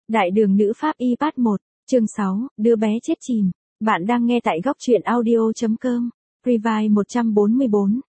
Đại đường nữ pháp y part 1, chương 6, đứa bé chết chìm. Bạn đang nghe tại góc truyện audio.com. Revise 144,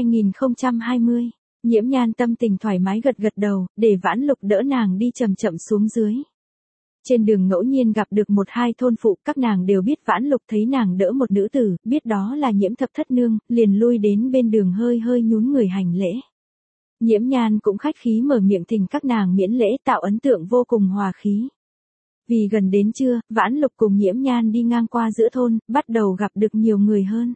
2020. Nhiễm Nhan tâm tình thoải mái gật gật đầu, để Vãn Lục đỡ nàng đi chậm chậm xuống dưới. Trên đường ngẫu nhiên gặp được một hai thôn phụ, các nàng đều biết Vãn Lục thấy nàng đỡ một nữ tử, biết đó là Nhiễm Thập Thất Nương, liền lui đến bên đường hơi hơi nhún người hành lễ. Nhiễm Nhan cũng khách khí mở miệng thỉnh các nàng miễn lễ, tạo ấn tượng vô cùng hòa khí. Vì gần đến trưa, Vãn Lục cùng Nhiễm Nhan đi ngang qua giữa thôn, bắt đầu gặp được nhiều người hơn.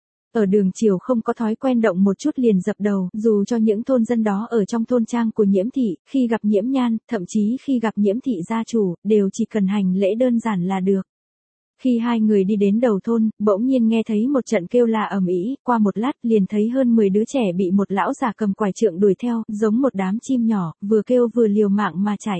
Ở đường chiều không có thói quen động một chút liền dập đầu, dù cho những thôn dân đó ở trong thôn trang của Nhiễm thị, khi gặp Nhiễm Nhan, thậm chí khi gặp Nhiễm thị gia chủ, đều chỉ cần hành lễ đơn giản là được. Khi hai người đi đến đầu thôn, bỗng nhiên nghe thấy một trận kêu la ầm ĩ, qua một lát liền thấy hơn 10 đứa trẻ bị một lão già cầm quải trượng đuổi theo, giống một đám chim nhỏ, vừa kêu vừa liều mạng mà chạy.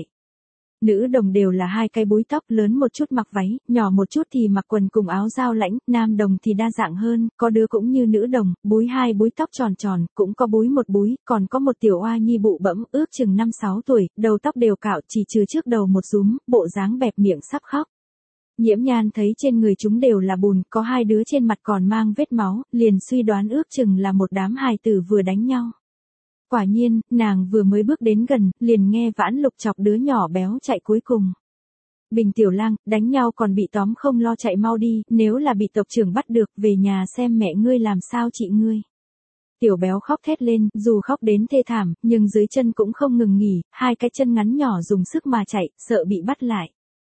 Nữ đồng đều là hai cái búi tóc, lớn một chút mặc váy, nhỏ một chút thì mặc quần cùng áo dao lãnh, nam đồng thì đa dạng hơn, có đứa cũng như nữ đồng, búi hai búi tóc tròn tròn, cũng có búi một búi, còn có một tiểu oa nhi bụ bẫm, ước chừng 5-6 tuổi, đầu tóc đều cạo, chỉ trừ trước đầu một rúm, bộ dáng bẹp miệng sắp khóc. Nhiễm Nhan thấy trên người chúng đều là bùn, có hai đứa trên mặt còn mang vết máu, liền suy đoán ước chừng là một đám hài tử vừa đánh nhau. Quả nhiên, nàng vừa mới bước đến gần, liền nghe Vãn Lục chọc đứa nhỏ béo chạy cuối cùng. Bình tiểu lang, đánh nhau còn bị tóm không lo, chạy mau đi, nếu là bị tộc trưởng bắt được, về nhà xem mẹ ngươi làm sao chị ngươi. Tiểu béo khóc thét lên, dù khóc đến thê thảm, nhưng dưới chân cũng không ngừng nghỉ, hai cái chân ngắn nhỏ dùng sức mà chạy, sợ bị bắt lại.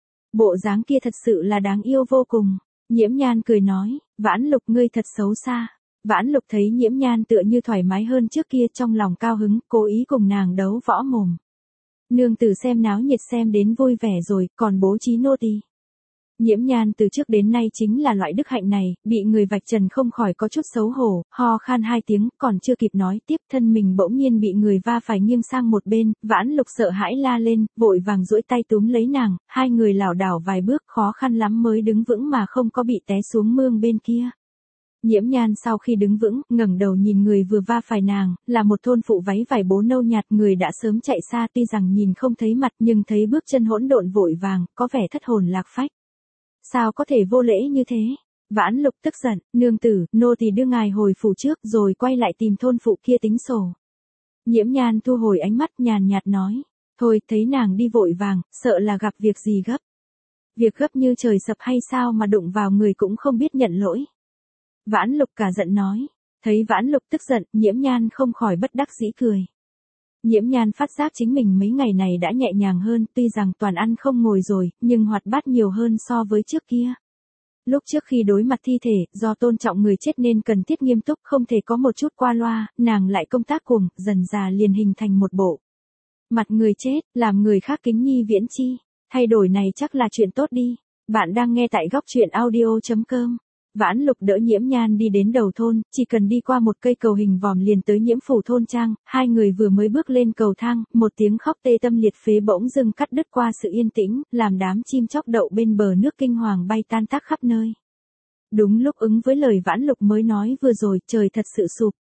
Bộ dáng kia thật sự là đáng yêu vô cùng. Nhiễm Nhan cười nói, Vãn Lục ngươi thật xấu xa. Vãn Lục thấy Nhiễm Nhan tựa như thoải mái hơn trước kia, trong lòng cao hứng, cố ý cùng nàng đấu võ mồm. Nương tử xem náo nhiệt xem đến vui vẻ rồi, còn bố trí nô tỳ. Nhiễm Nhan từ trước đến nay chính là loại đức hạnh này, bị người vạch trần không khỏi có chút xấu hổ, ho khan hai tiếng, còn chưa kịp nói tiếp, thân mình bỗng nhiên bị người va phải nghiêng sang một bên, Vãn Lục sợ hãi la lên, vội vàng duỗi tay túm lấy nàng, hai người lảo đảo vài bước, khó khăn lắm mới đứng vững mà không có bị té xuống mương bên kia. Nhiễm Nhan sau khi đứng vững, ngẩng đầu nhìn người vừa va phải nàng, là một thôn phụ váy vải bố nâu nhạt, người đã sớm chạy xa, tuy rằng nhìn không thấy mặt nhưng thấy bước chân hỗn độn vội vàng, có vẻ thất hồn lạc phách. Sao có thể vô lễ như thế? Vãn Lục tức giận, nương tử, nô tỳ đưa ngài hồi phủ trước rồi quay lại tìm thôn phụ kia tính sổ. Nhiễm Nhan thu hồi ánh mắt nhàn nhạt nói, thôi thấy nàng đi vội vàng, sợ là gặp việc gì gấp. Việc gấp như trời sập hay sao mà đụng vào người cũng không biết nhận lỗi. Vãn Lục cả giận nói, thấy Vãn Lục tức giận, Nhiễm Nhan không khỏi bất đắc dĩ cười. Nhiễm Nhan phát giác chính mình mấy ngày này đã nhẹ nhàng hơn, tuy rằng toàn ăn không ngồi rồi, nhưng hoạt bát nhiều hơn so với trước kia. Lúc trước khi đối mặt thi thể, do tôn trọng người chết nên cần thiết nghiêm túc, không thể có một chút qua loa, nàng lại công tác cuồng, dần dà liền hình thành một bộ mặt người chết, làm người khác kính nhi viễn chi. Thay đổi này chắc là chuyện tốt đi. Bạn đang nghe tại góc truyện audio.com. Vãn Lục đỡ Nhiễm Nhan đi đến đầu thôn, chỉ cần đi qua một cây cầu hình vòm liền tới Nhiễm phủ thôn trang, hai người vừa mới bước lên cầu thang, một tiếng khóc tê tâm liệt phế bỗng dưng cắt đứt qua sự yên tĩnh, làm đám chim chóc đậu bên bờ nước kinh hoàng bay tan tác khắp nơi. Đúng lúc ứng với lời Vãn Lục mới nói vừa rồi, trời thật sự sụp.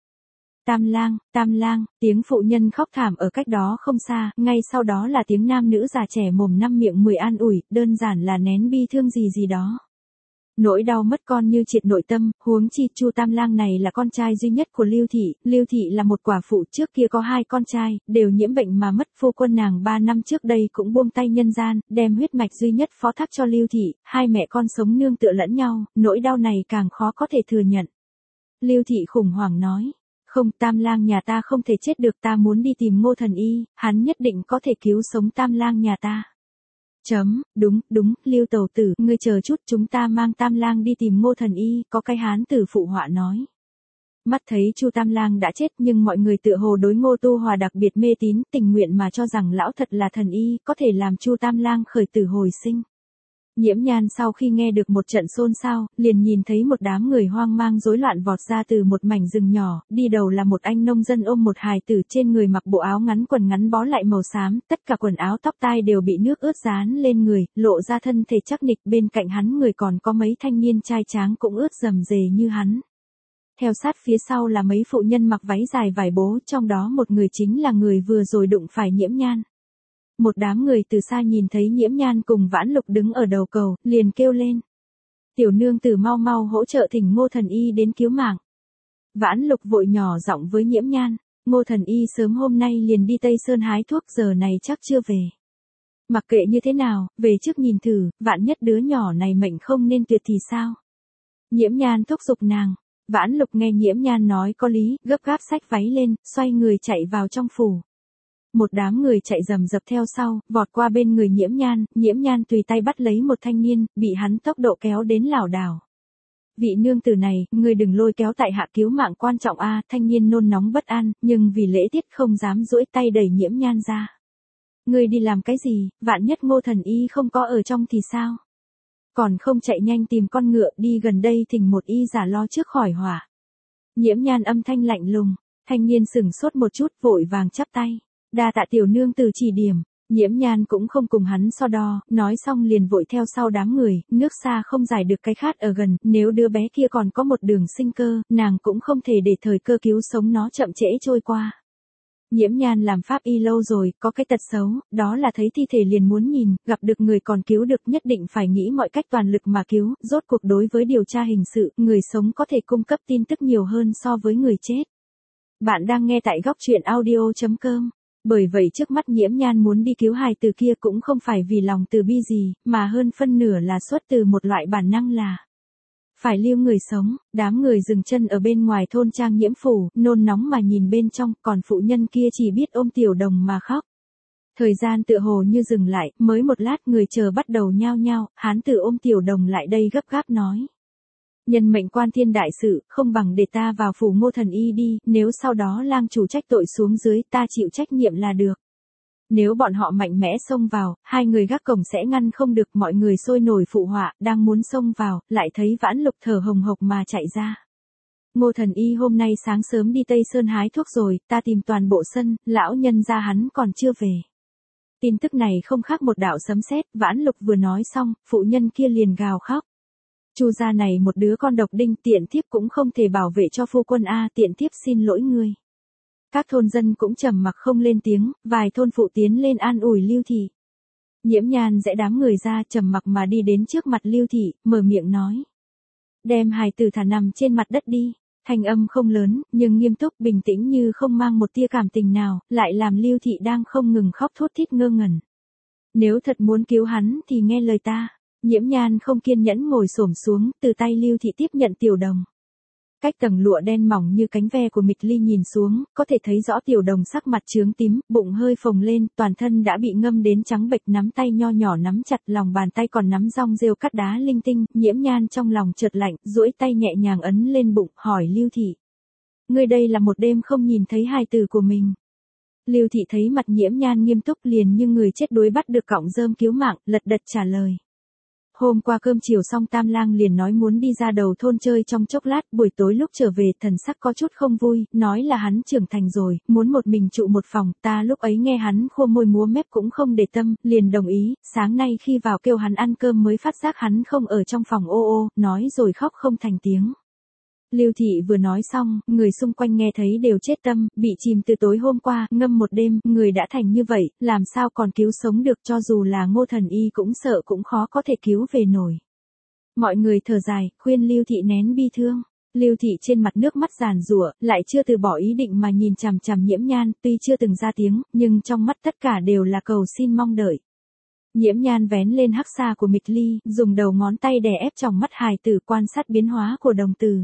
Tam lang, tiếng phụ nhân khóc thảm ở cách đó không xa, ngay sau đó là tiếng nam nữ già trẻ mồm năm miệng mười an ủi, đơn giản là nén bi thương gì đó. Nỗi đau mất con như triệt nội tâm, huống chi Chu Tam Lang này là con trai duy nhất của Lưu Thị là một quả phụ, trước kia có hai con trai, đều nhiễm bệnh mà mất, phu quân nàng 3 năm trước đây cũng buông tay nhân gian, đem huyết mạch duy nhất phó thác cho Lưu Thị, hai mẹ con sống nương tựa lẫn nhau, nỗi đau này càng khó có thể thừa nhận. Lưu Thị khủng hoảng nói, không, Tam Lang nhà ta không thể chết được, ta muốn đi tìm Ngô thần y, hắn nhất định có thể cứu sống Tam Lang nhà ta. Đúng, Lưu tẩu tử, ngươi chờ chút, chúng ta mang Tam Lang đi tìm Ngô thần y, có cái hán tử phụ họa nói. Mắt thấy Chu Tam Lang đã chết nhưng mọi người tựa hồ đối Ngô Tu Hòa đặc biệt mê tín, tình nguyện mà cho rằng lão thật là thần y, có thể làm Chu Tam Lang khởi tử hồi sinh. Nhiễm Nhan sau khi nghe được một trận xôn xao, liền nhìn thấy một đám người hoang mang rối loạn vọt ra từ một mảnh rừng nhỏ, đi đầu là một anh nông dân ôm một hài tử, trên người mặc bộ áo ngắn quần ngắn bó lại màu xám, tất cả quần áo tóc tai đều bị nước ướt dán lên người, lộ ra thân thể chắc nịch, bên cạnh hắn người còn có mấy thanh niên trai tráng cũng ướt rầm rề như hắn. Theo sát phía sau là mấy phụ nhân mặc váy dài vải bố, trong đó một người chính là người vừa rồi đụng phải Nhiễm Nhan. một đám người từ xa nhìn thấy Nhiễm Nhan cùng Vãn Lục đứng ở đầu cầu, liền kêu lên. Tiểu nương tử mau mau hỗ trợ thỉnh Ngô Thần Y đến cứu mạng. Vãn Lục vội nhỏ giọng với Nhiễm Nhan, Ngô Thần Y sớm hôm nay liền đi Tây Sơn hái thuốc, giờ này chắc chưa về. Mặc kệ như thế nào, về trước nhìn thử, vạn nhất đứa nhỏ này mệnh không nên tuyệt thì sao? Nhiễm Nhan thúc giục nàng. Vãn Lục nghe Nhiễm Nhan nói có lý, gấp gáp xách váy lên, xoay người chạy vào trong phủ. Một đám người chạy rầm rập theo sau, vọt qua bên người Nhiễm Nhan tùy tay bắt lấy một thanh niên, bị hắn tốc độ kéo đến lảo đảo. Vị nương tử này, người đừng lôi kéo tại hạ cứu mạng quan trọng a. Thanh niên nôn nóng bất an, nhưng vì lễ tiết không dám duỗi tay đẩy Nhiễm Nhan ra. Người đi làm cái gì, vạn nhất Ngô Thần Y không có ở trong thì sao? Còn không chạy nhanh tìm con ngựa đi gần đây thỉnh một y giả lo trước khỏi hỏa. Nhiễm Nhan âm thanh lạnh lùng, thanh niên sửng sốt một chút vội vàng chắp tay. Đa tạ tiểu nương tử chỉ điểm. Nhiễm Nhan cũng không cùng hắn so đo, nói xong liền vội theo sau đám người, nước xa không giải được cái khát ở gần, nếu đứa bé kia còn có một đường sinh cơ, nàng cũng không thể để thời cơ cứu sống nó chậm trễ trôi qua. Nhiễm Nhan làm pháp y lâu rồi, có cái tật xấu, đó là thấy thi thể liền muốn nhìn, gặp được người còn cứu được nhất định phải nghĩ mọi cách toàn lực mà cứu, rốt cuộc đối với điều tra hình sự, người sống có thể cung cấp tin tức nhiều hơn so với người chết. Bạn đang nghe tại góc truyện audio.com. Bởi vậy trước mắt Nhiễm Nhan muốn đi cứu hài tử kia cũng không phải vì lòng từ bi gì, mà hơn phân nửa là xuất từ một loại bản năng là phải lưu người sống. Đám người dừng chân ở bên ngoài thôn trang Nhiễm phủ, nôn nóng mà nhìn bên trong, còn phụ nhân kia chỉ biết ôm Tiểu Đồng mà khóc. Thời gian tựa hồ như dừng lại, mới một lát người chờ bắt đầu nhao nhao, hán tử ôm Tiểu Đồng lại đây gấp gáp nói. Nhân mệnh quan thiên đại sự, không bằng để ta vào phủ Ngô Thần Y đi, nếu sau đó lang chủ trách tội xuống dưới ta chịu trách nhiệm là được. Nếu bọn họ mạnh mẽ xông vào, hai người gác cổng sẽ ngăn không được, mọi người sôi nổi phụ họa, đang muốn xông vào, lại thấy Vãn Lục thở hồng hộc mà chạy ra. Ngô Thần Y hôm nay sáng sớm đi Tây Sơn hái thuốc rồi, ta tìm toàn bộ sân, lão nhân gia hắn còn chưa về. Tin tức này không khác một đạo sấm sét, Vãn Lục vừa nói xong, phụ nhân kia liền gào khóc. Chu gia này một đứa con độc đinh, tiện thiếp cũng không thể bảo vệ cho phu quân a, tiện thiếp xin lỗi ngươi. Các thôn dân cũng trầm mặc không lên tiếng, vài thôn phụ tiến lên an ủi Lưu thị. Nhiễm Nhan giãy đám người ra, trầm mặc mà đi đến trước mặt Lưu thị, mở miệng nói: "Đem hài tử thả nằm trên mặt đất đi." Thanh âm không lớn, nhưng nghiêm túc bình tĩnh như không mang một tia cảm tình nào, lại làm Lưu thị đang không ngừng khóc thút thít ngơ ngẩn. "Nếu thật muốn cứu hắn thì nghe lời ta." Nhiễm Nhan không kiên nhẫn ngồi xổm xuống, từ tay Lưu thị tiếp nhận Tiểu Đồng. Cách tầng lụa đen mỏng như cánh ve của Mịch Ly nhìn xuống, có thể thấy rõ Tiểu Đồng sắc mặt chướng tím, bụng hơi phồng lên, toàn thân đã bị ngâm đến trắng bệch, nắm tay nho nhỏ nắm chặt, lòng bàn tay còn nắm rong rêu cắt đá linh tinh. Nhiễm Nhan trong lòng chợt lạnh, duỗi tay nhẹ nhàng ấn lên bụng, hỏi Lưu thị: "Ngươi đây là một đêm không nhìn thấy hài tử của mình?" Lưu thị thấy mặt Nhiễm Nhan nghiêm túc liền như người chết đuối bắt được cọng rơm cứu mạng, lật đật trả lời: "Hôm qua cơm chiều xong Tam Lang liền nói muốn đi ra đầu thôn chơi trong chốc lát, buổi tối lúc trở về thần sắc có chút không vui, nói là hắn trưởng thành rồi, muốn một mình trụ một phòng, ta lúc ấy nghe hắn khô môi múa mép cũng không để tâm, liền đồng ý, sáng nay khi vào kêu hắn ăn cơm mới phát giác hắn không ở trong phòng, ô ô, nói rồi khóc không thành tiếng." Lưu thị vừa nói xong, người xung quanh nghe thấy đều chết tâm, bị chìm từ tối hôm qua, ngâm một đêm, người đã thành như vậy, làm sao còn cứu sống được, cho dù là Ngô Thần Y cũng sợ cũng khó có thể cứu về nổi. Mọi người thở dài, khuyên Lưu thị nén bi thương. Lưu thị trên mặt nước mắt giàn giụa, lại chưa từ bỏ ý định mà nhìn chằm chằm Nhiễm Nhan, tuy chưa từng ra tiếng, nhưng trong mắt tất cả đều là cầu xin mong đợi. Nhiễm Nhan vén lên hắc xa của Mịch Ly, dùng đầu ngón tay đè ép trong mắt hài tử, quan sát biến hóa của đồng tử.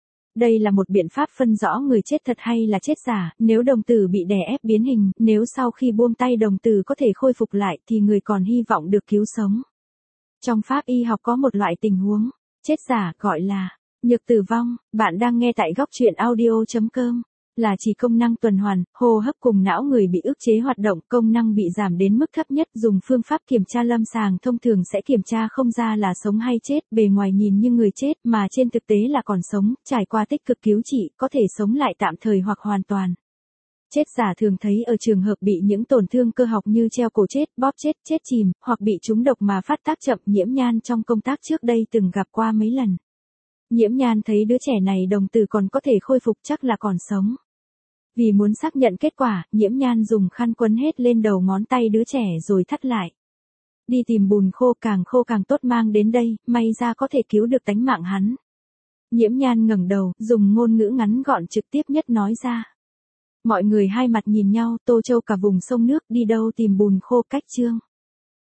Đây là một biện pháp phân rõ người chết thật hay là chết giả, nếu đồng tử bị đè ép biến hình, nếu sau khi buông tay đồng tử có thể khôi phục lại thì người còn hy vọng được cứu sống. Trong pháp y học có một loại tình huống, chết giả gọi là nhược tử vong. Bạn đang nghe tại góc truyện audio.com. Là chỉ công năng tuần hoàn, hô hấp cùng não người bị ức chế hoạt động, công năng bị giảm đến mức thấp nhất, dùng phương pháp kiểm tra lâm sàng thông thường sẽ kiểm tra không ra là sống hay chết, bề ngoài nhìn như người chết mà trên thực tế là còn sống, trải qua tích cực cứu trị, có thể sống lại tạm thời hoặc hoàn toàn. Chết giả thường thấy ở trường hợp bị những tổn thương cơ học như treo cổ chết, bóp chết, chết chìm, hoặc bị trúng độc mà phát tác chậm. Nhiễm Nhan trong công tác trước đây từng gặp qua mấy lần. Nhiễm Nhan thấy đứa trẻ này đồng tử còn có thể khôi phục, chắc là còn sống. Vì muốn xác nhận kết quả, Nhiễm Nhan dùng khăn quấn hết lên đầu ngón tay đứa trẻ rồi thắt lại. Đi tìm bùn khô càng tốt mang đến đây, may ra có thể cứu được tánh mạng hắn. Nhiễm Nhan ngẩng đầu, dùng ngôn ngữ ngắn gọn trực tiếp nhất nói ra. Mọi người hai mặt nhìn nhau, Tô Châu cả vùng sông nước đi đâu tìm bùn khô cách Trương.